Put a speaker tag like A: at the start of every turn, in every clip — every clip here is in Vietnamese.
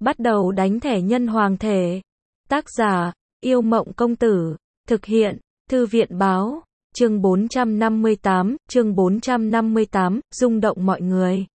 A: Bắt đầu đánh thẻ nhân hoàng thể. Tác giả, Yêu Mộng Công Tử. Thực hiện, Thư viện Báo. Chương 458, rung động mọi người.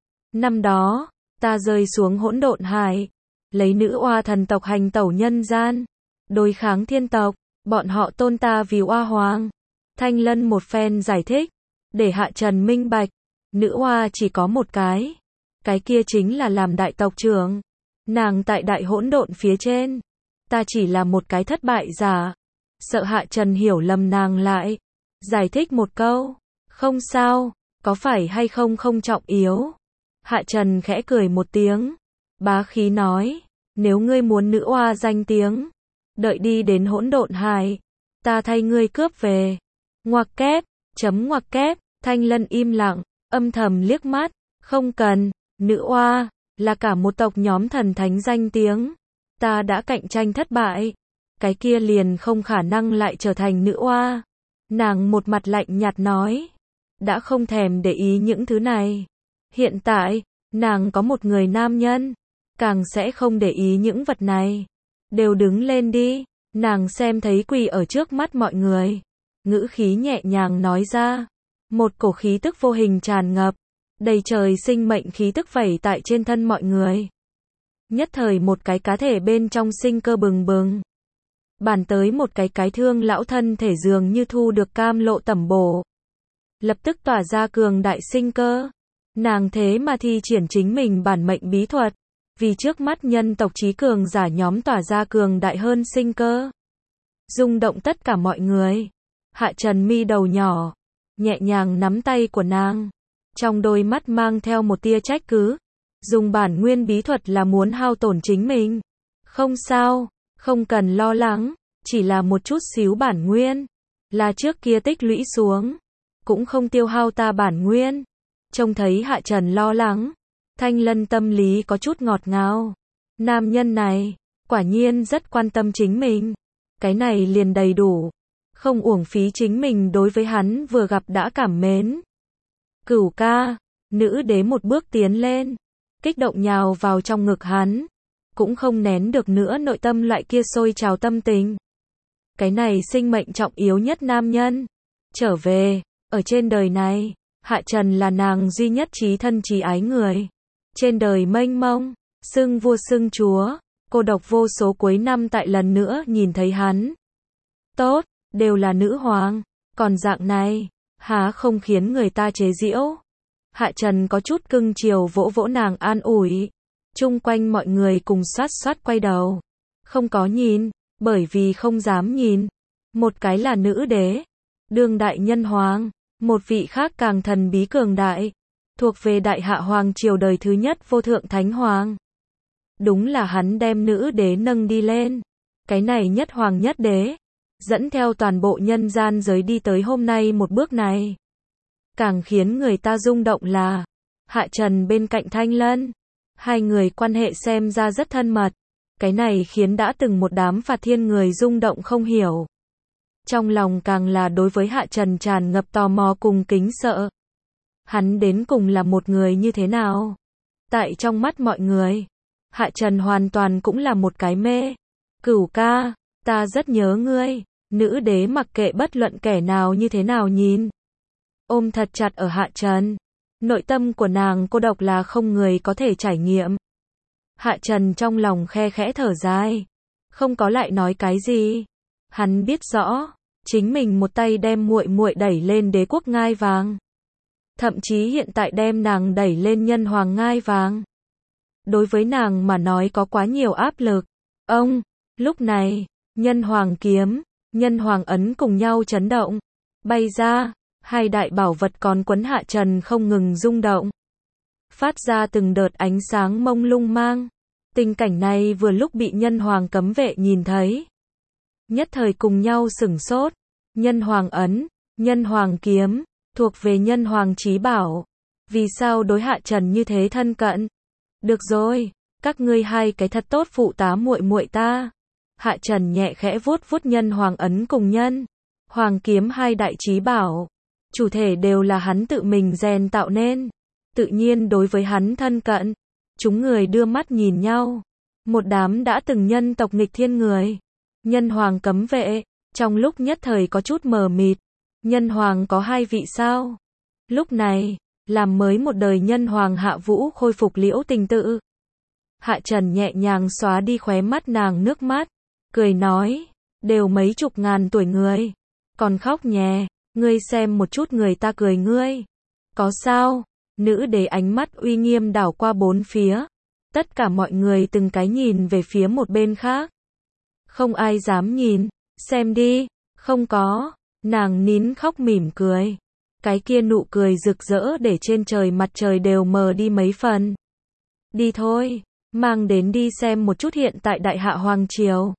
A: Năm đó, ta rơi xuống hỗn độn hải, lấy nữ oa thần tộc hành tẩu nhân gian, đối kháng thiên tộc, bọn họ tôn ta vì oa hoàng. Thanh Lân một phen giải thích, để Hạ Trần minh bạch, nữ oa chỉ có một cái kia chính là làm đại tộc trưởng. Nàng tại đại hỗn độn phía trên, ta chỉ là một cái thất bại giả. Sợ Hạ Trần hiểu lầm nàng lại, giải thích một câu, không sao, có phải hay không không trọng yếu. Hạ Trần khẽ cười một tiếng, bá khí nói, nếu ngươi muốn nữ oa danh tiếng, đợi đi đến hỗn độn hải, ta thay ngươi cướp về. Ngoặc kép, ngoặc kép, Thanh Lân im lặng, âm thầm liếc mắt, không cần, nữ oa là cả một tộc nhóm thần thánh danh tiếng, ta đã cạnh tranh thất bại, cái kia liền không khả năng lại trở thành nữ oa. Nàng một mặt lạnh nhạt nói, đã không thèm để ý những thứ này. Hiện tại, nàng có một người nam nhân, càng sẽ không để ý những vật này. Đều đứng lên đi, nàng xem thấy quỳ ở trước mắt mọi người. Ngữ khí nhẹ nhàng nói ra, một cổ khí tức vô hình tràn ngập, đầy trời sinh mệnh khí tức vẩy tại trên thân mọi người. Nhất thời một cái cá thể bên trong sinh cơ bừng bừng. Bản tới một cái thương lão thân thể dường như thu được cam lộ tẩm bổ. Lập tức tỏa ra cường đại sinh cơ. Nàng thế mà thi triển chính mình bản mệnh bí thuật. Vì trước mắt nhân tộc trí cường giả nhóm tỏa ra cường đại hơn sinh cơ. Rung động tất cả mọi người. Hạ Trần mi đầu nhỏ, nhẹ nhàng nắm tay của nàng. Trong đôi mắt mang theo một tia trách cứ. Dùng bản nguyên bí thuật là muốn hao tổn chính mình. Không sao, không cần lo lắng, chỉ là một chút xíu bản nguyên. Là trước kia tích lũy xuống, cũng không tiêu hao ta bản nguyên. Trông thấy Hạ Trần lo lắng, Thanh Lân tâm lý có chút ngọt ngào. Nam nhân này, quả nhiên rất quan tâm chính mình. Cái này liền đầy đủ. Không uổng phí chính mình đối với hắn vừa gặp đã cảm mến. Cửu ca, nữ đế một bước tiến lên, kích động nhào vào trong ngực hắn, cũng không nén được nữa nội tâm loại kia sôi trào tâm tình. Cái này sinh mệnh trọng yếu nhất nam nhân, trở về, ở trên đời này, Hạ Trần là nàng duy nhất chí thân chí ái người. Trên đời mênh mông, xưng vua xưng chúa, cô độc vô số cuối năm tại lần nữa nhìn thấy hắn. Tốt, đều là nữ hoàng, còn dạng này, há không khiến người ta chế giễu. Hạ Trần có chút cưng chiều vỗ vỗ nàng an ủi. Chung quanh mọi người cùng xoát xoát quay đầu. Không có nhìn, bởi vì không dám nhìn. Một cái là nữ đế, đương đại nhân hoàng, một vị khác càng thần bí cường đại, thuộc về đại hạ hoàng triều đời thứ nhất vô thượng thánh hoàng. Đúng là hắn đem nữ đế nâng đi lên. Cái này nhất hoàng nhất đế, dẫn theo toàn bộ nhân gian giới đi tới hôm nay một bước này. Càng khiến người ta rung động là, Hạ Trần bên cạnh Thanh Lân. Hai người quan hệ xem ra rất thân mật. Cái này khiến đã từng một đám Phạt Thiên người rung động không hiểu. Trong lòng càng là đối với Hạ Trần tràn ngập tò mò cùng kính sợ. Hắn đến cùng là một người như thế nào? Tại trong mắt mọi người, Hạ Trần hoàn toàn cũng là một cái mê. Cửu ca, ta rất nhớ ngươi. Nữ đế mặc kệ bất luận kẻ nào như thế nào nhìn, ôm thật chặt ở Hạ Trần. Nội tâm của nàng cô độc là không người có thể trải nghiệm. Hạ Trần trong lòng khe khẽ thở dài, không có lại nói cái gì. Hắn biết rõ, chính mình một tay đem muội muội đẩy lên đế quốc ngai vàng, thậm chí hiện tại đem nàng đẩy lên nhân hoàng ngai vàng. Đối với nàng mà nói có quá nhiều áp lực. Lúc này, nhân hoàng kiếm, nhân hoàng ấn cùng nhau chấn động, bay ra. Hai đại bảo vật còn quấn Hạ Trần không ngừng rung động, phát ra từng đợt ánh sáng mông lung mang. Tình cảnh này vừa lúc bị nhân hoàng cấm vệ nhìn thấy, nhất thời cùng nhau sửng sốt. Nhân hoàng ấn, nhân hoàng kiếm, thuộc về nhân hoàng chí bảo. Vì sao đối Hạ Trần như thế thân cận? Được rồi, các ngươi hai cái thật tốt phụ tá muội muội ta. Hạ Trần nhẹ khẽ vuốt vuốt nhân hoàng ấn cùng nhân hoàng kiếm hai đại chí bảo. Chủ thể đều là hắn tự mình rèn tạo nên, tự nhiên đối với hắn thân cận. Chúng người đưa mắt nhìn nhau, một đám đã từng nhân tộc nghịch thiên người. Nhân hoàng cấm vệ, trong lúc nhất thời có chút mờ mịt. Nhân hoàng có 2 vị sao? Lúc này, làm mới một đời nhân hoàng Hạ Vũ khôi phục liễu tình tự. Hạ Trần nhẹ nhàng xóa đi khóe mắt nàng nước mắt, cười nói, đều mấy chục ngàn tuổi người, còn khóc nhè, ngươi xem một chút người ta cười ngươi. Có sao? Nữ đế ánh mắt uy nghiêm đảo qua bốn phía. Tất cả mọi người từng cái nhìn về phía một bên khác. Không ai dám nhìn, xem đi, không có, nàng nín khóc mỉm cười. Cái kia nụ cười rực rỡ để trên trời mặt trời đều mờ đi mấy phần. Đi thôi, mang đến đi xem một chút hiện tại Đại Hạ Hoàng Triều.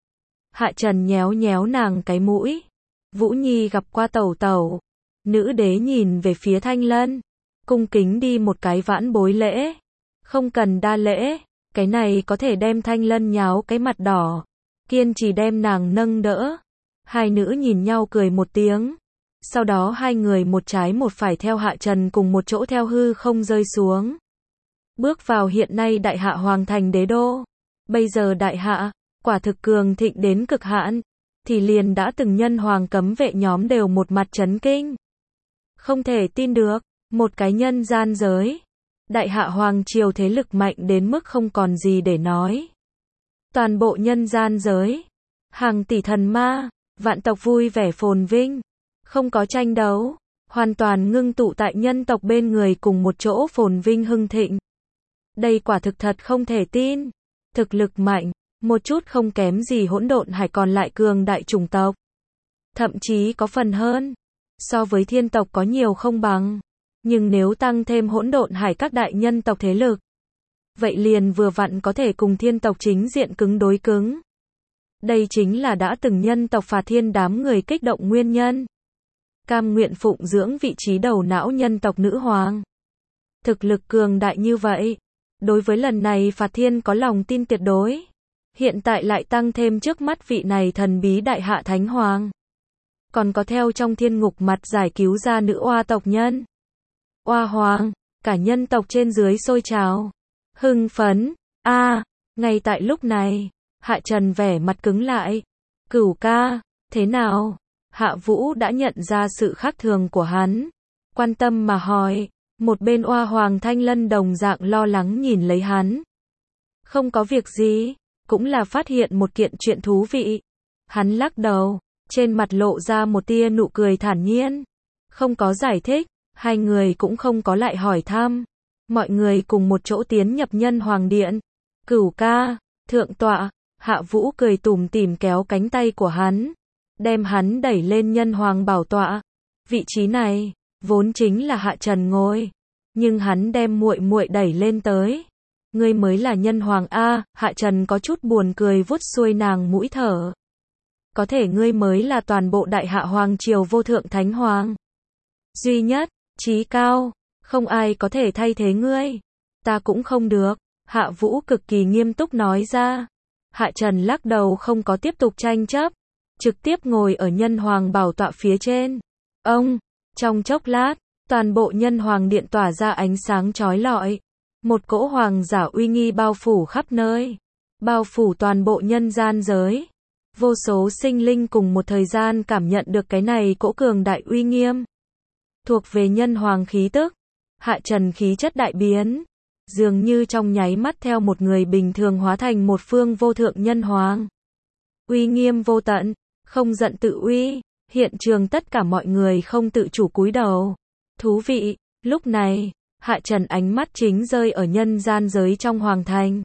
A: Hạ Trần nhéo nhéo nàng cái mũi. Vũ Nhi gặp qua tẩu tẩu. Nữ đế nhìn về phía Thanh Lân. Cung kính đi một cái vãn bối lễ. Không cần đa lễ, cái này có thể đem Thanh Lân nháo cái mặt đỏ. Kiên trì đem nàng nâng đỡ. Hai nữ nhìn nhau cười một tiếng. Sau đó hai người một trái một phải theo Hạ Trần cùng một chỗ theo hư không rơi xuống. Bước vào hiện nay Đại Hạ Hoàng thành đế đô. Bây giờ Đại Hạ, quả thực cường thịnh đến cực hạn. Thì liền đã từng nhân hoàng cấm vệ nhóm đều một mặt chấn kinh. Không thể tin được, một cái nhân gian giới. Đại Hạ Hoàng triều thế lực mạnh đến mức không còn gì để nói. Toàn bộ nhân gian giới, hàng tỷ thần ma, vạn tộc vui vẻ phồn vinh, không có tranh đấu, hoàn toàn ngưng tụ tại nhân tộc bên người cùng một chỗ phồn vinh hưng thịnh. Đây quả thực thật không thể tin. Thực lực mạnh, một chút không kém gì Hỗn Độn Hải còn lại cường đại chủng tộc. Thậm chí có phần hơn. So với thiên tộc có nhiều không bằng. Nhưng nếu tăng thêm Hỗn Độn Hải các đại nhân tộc thế lực, vậy liền vừa vặn có thể cùng thiên tộc chính diện cứng đối cứng. Đây chính là đã từng nhân tộc phạt thiên đám người kích động nguyên nhân. Cam nguyện phụng dưỡng vị trí đầu não nhân tộc nữ hoàng. Thực lực cường đại như vậy. Đối với lần này phạt thiên có lòng tin tuyệt đối. Hiện tại lại tăng thêm trước mắt vị này thần bí Đại Hạ Thánh Hoàng. Còn có theo trong thiên ngục mặt giải cứu ra nữ oa tộc nhân. Oa hoàng, cả nhân tộc trên dưới sôi trào. Hưng phấn, ngay tại lúc này, Hạ Trần vẻ mặt cứng lại. Cửu ca, thế nào? Hạ Vũ đã nhận ra sự khác thường của hắn. Quan tâm mà hỏi, một bên oa hoàng Thanh Lân đồng dạng lo lắng nhìn lấy hắn. Không có việc gì, cũng là phát hiện một kiện chuyện thú vị. Hắn lắc đầu, trên mặt lộ ra một tia nụ cười thản nhiên. Không có giải thích, hai người cũng không có lại hỏi thăm. Mọi người cùng một chỗ tiến nhập nhân hoàng điện. Cửu ca, thượng tọa, Hạ Vũ cười tủm tỉm kéo cánh tay của hắn, đem hắn đẩy lên nhân hoàng bảo tọa. Vị trí này vốn chính là Hạ Trần ngồi, nhưng hắn đem muội muội đẩy lên tới. Ngươi mới là nhân hoàng a, Hạ Trần có chút buồn cười vuốt xuôi nàng mũi thở. Có thể ngươi mới là toàn bộ Đại Hạ Hoàng triều vô thượng thánh hoàng. Duy nhất, chí cao, không ai có thể thay thế ngươi. Ta cũng không được, Hạ Vũ cực kỳ nghiêm túc nói ra. Hạ Trần lắc đầu không có tiếp tục tranh chấp, trực tiếp ngồi ở nhân hoàng bảo tọa phía trên. Trong chốc lát, toàn bộ nhân hoàng điện tỏa ra ánh sáng chói lọi. Một cỗ hoàng giả uy nghi bao phủ khắp nơi, bao phủ toàn bộ nhân gian giới. Vô số sinh linh cùng một thời gian cảm nhận được cái này cỗ cường đại uy nghiêm. Thuộc về nhân hoàng khí tức. Hạ Trần khí chất đại biến, dường như trong nháy mắt theo một người bình thường hóa thành một phương vô thượng nhân hoàng. Uy nghiêm vô tận, không giận tự uy, hiện trường tất cả mọi người không tự chủ cúi đầu. Thú vị, lúc này, Hạ Trần ánh mắt chính rơi ở nhân gian giới trong hoàng thành.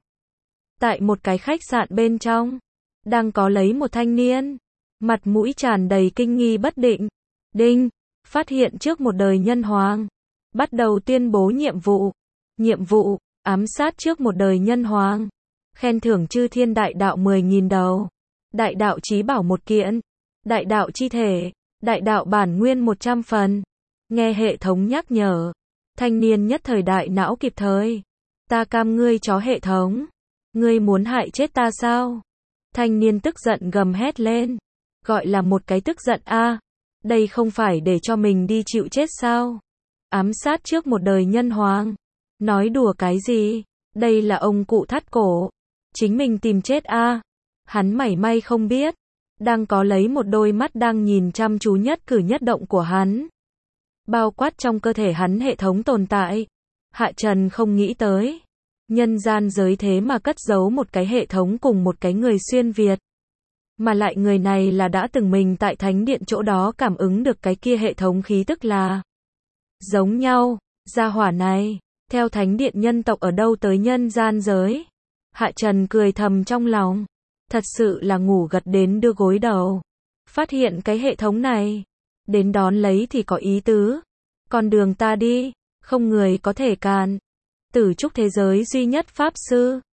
A: Tại một cái khách sạn bên trong, đang có lấy một thanh niên, mặt mũi tràn đầy kinh nghi bất định. Đinh, phát hiện trước một đời nhân hoàng, bắt đầu tuyên bố nhiệm vụ. Nhiệm vụ, ám sát trước một đời nhân hoàng. Khen thưởng chư thiên đại đạo 10.000 đầu. Đại đạo chí bảo 1 kiện. Đại đạo chi thể, đại đạo bản nguyên 100 phần. Nghe hệ thống nhắc nhở. Thanh niên nhất thời đại não kịp thời. Ta cam ngươi chó hệ thống. Ngươi muốn hại chết ta sao? Thanh niên tức giận gầm hét lên. Gọi là một cái tức giận a. Đây không phải để cho mình đi chịu chết sao? Ám sát trước một đời nhân hoàng. Nói đùa cái gì? Đây là ông cụ thắt cổ. Chính mình tìm chết a. Hắn mảy may không biết, đang có lấy một đôi mắt đang nhìn chăm chú nhất cử nhất động của hắn. Bao quát trong cơ thể hắn hệ thống tồn tại. Hạ Trần không nghĩ tới. Nhân gian giới thế mà cất giấu một cái hệ thống cùng một cái người xuyên Việt. Mà lại người này là đã từng mình tại thánh điện chỗ đó cảm ứng được cái kia hệ thống khí tức là giống nhau. Gia hỏa này, theo thánh điện nhân tộc ở đâu tới nhân gian giới. Hạ Trần cười thầm trong lòng. Thật sự là ngủ gật đến đưa gối đầu. Phát hiện cái hệ thống này. Đến đón lấy thì có ý tứ. Con đường ta đi, không người có thể cản. Tử trúc thế giới duy nhất pháp sư.